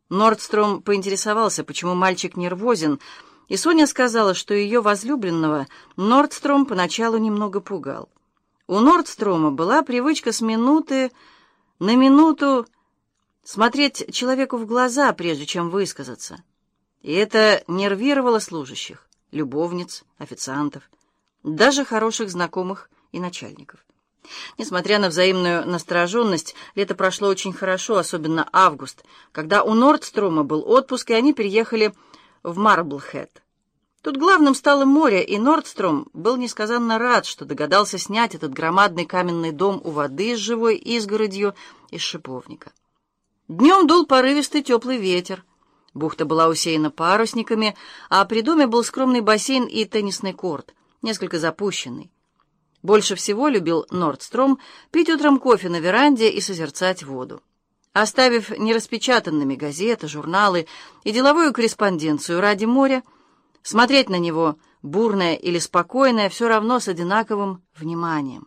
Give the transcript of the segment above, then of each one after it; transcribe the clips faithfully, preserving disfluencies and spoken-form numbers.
Нордстром поинтересовался, почему мальчик нервозен, и Соня сказала, что ее возлюбленного Нордстром поначалу немного пугал. У Нордстрома была привычка с минуты на минуту смотреть человеку в глаза, прежде чем высказаться. И это нервировало служащих, любовниц, официантов, даже хороших знакомых и начальников. Несмотря на взаимную настороженность, лето прошло очень хорошо, особенно август, когда у Нордстрома был отпуск, и они переехали в Марблхэт. Тут главным стало море, и Нордстром был несказанно рад, что догадался снять этот громадный каменный дом у воды с живой изгородью из шиповника. Днем дул порывистый теплый ветер. Бухта была усеяна парусниками, а при доме был скромный бассейн и теннисный корт, несколько запущенный. Больше всего любил Нордстром пить утром кофе на веранде и созерцать воду. Оставив нераспечатанными газеты, журналы и деловую корреспонденцию ради моря, смотреть на него, бурное или спокойное, все равно с одинаковым вниманием.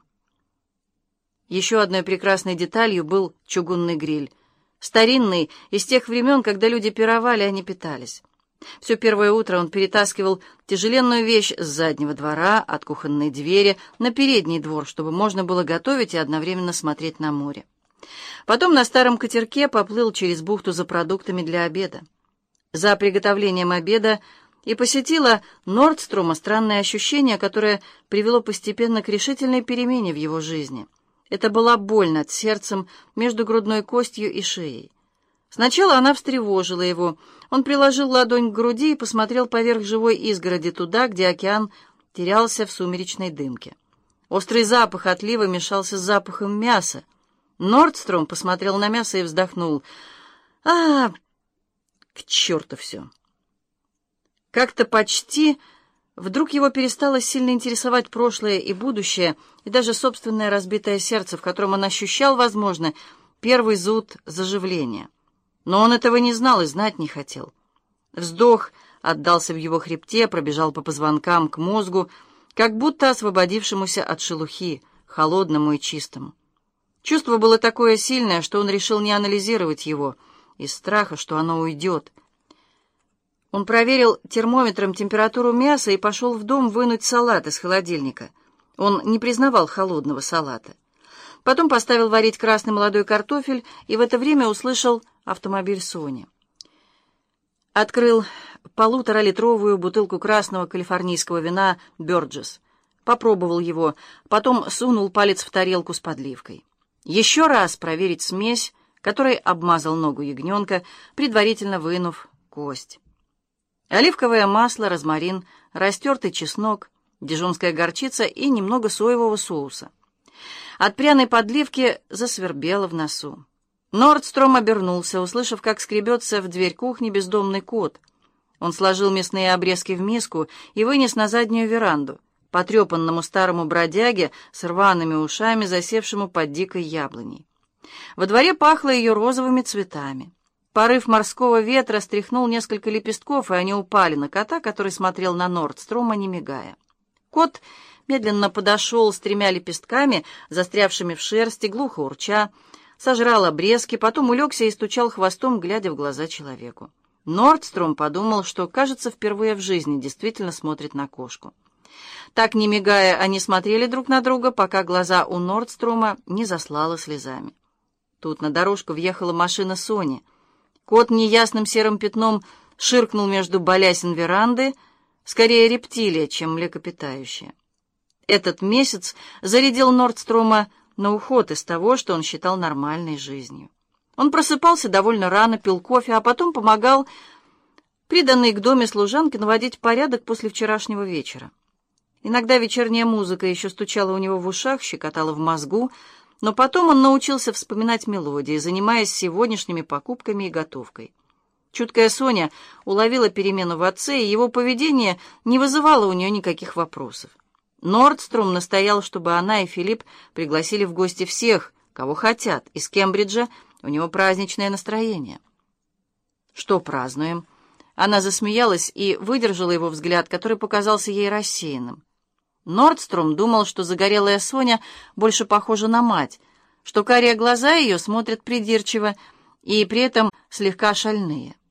Еще одной прекрасной деталью был чугунный гриль. Старинный, из тех времен, когда люди пировали, а не питались. Все первое утро он перетаскивал тяжеленную вещь с заднего двора, от кухонной двери, на передний двор, чтобы можно было готовить и одновременно смотреть на море. Потом на старом катерке поплыл через бухту за продуктами для обеда. За приготовлением обеда и посетило Нордстрома странное ощущение, которое привело постепенно к решительной перемене в его жизни. Это была боль над сердцем между грудной костью и шеей. Сначала она встревожила его. Он приложил ладонь к груди и посмотрел поверх живой изгороди туда, где океан терялся в сумеречной дымке. Острый запах отлива мешался с запахом мяса. Нордстром посмотрел на мясо и вздохнул. «А, к черту все!» Как-то почти вдруг его перестало сильно интересовать прошлое и будущее, и даже собственное разбитое сердце, в котором он ощущал, возможно, первый зуд заживления. Но он этого не знал и знать не хотел. Вздох отдался в его хребте, пробежал по позвонкам к мозгу, как будто освободившемуся от шелухи, холодному и чистому. Чувство было такое сильное, что он решил не анализировать его, из страха, что оно уйдет. Он проверил термометром температуру мяса и пошел в дом вынуть салат из холодильника. Он не признавал холодного салата. Потом поставил варить красный молодой картофель и в это время услышал автомобиль Сони. Открыл полуторалитровую бутылку красного калифорнийского вина «Бёрджес». Попробовал его, потом сунул палец в тарелку с подливкой. Еще раз проверить смесь, которой обмазал ногу ягненка, предварительно вынув кость. Оливковое масло, розмарин, растертый чеснок, дижонская горчица и немного соевого соуса. От пряной подливки засвербело в носу. Нордстром обернулся, услышав, как скребется в дверь кухни бездомный кот. Он сложил мясные обрезки в миску и вынес на заднюю веранду, потрепанному старому бродяге с рваными ушами, засевшему под дикой яблоней. Во дворе пахло ее розовыми цветами. Порыв морского ветра стряхнул несколько лепестков, и они упали на кота, который смотрел на Нордстрома, не мигая. Кот медленно подошел с тремя лепестками, застрявшими в шерсти, глухо урча, сожрал обрезки, потом улегся и стучал хвостом, глядя в глаза человеку. Нордстром подумал, что, кажется, впервые в жизни действительно смотрит на кошку. Так, не мигая, они смотрели друг на друга, пока глаза у Нордстрома не заслало слезами. Тут на дорожку въехала машина Сони. Кот неясным серым пятном ширкнул между балясин веранды, скорее рептилия, чем млекопитающая. Этот месяц зарядил Нордстрома на уход из того, что он считал нормальной жизнью. Он просыпался довольно рано, пил кофе, а потом помогал приданной к доме служанке наводить порядок после вчерашнего вечера. Иногда вечерняя музыка еще стучала у него в ушах, щекотала в мозгу, но потом он научился вспоминать мелодии, занимаясь сегодняшними покупками и готовкой. Чуткая Соня уловила перемену в отце, и его поведение не вызывало у нее никаких вопросов. Нордстром настоял, чтобы она и Филипп пригласили в гости всех, кого хотят. Из Кембриджа у него праздничное настроение. «Что празднуем?» Она засмеялась и выдержала его взгляд, который показался ей рассеянным. Нордстром думал, что загорелая Соня больше похожа на мать, что карие глаза ее смотрят придирчиво, и при этом слегка шальные.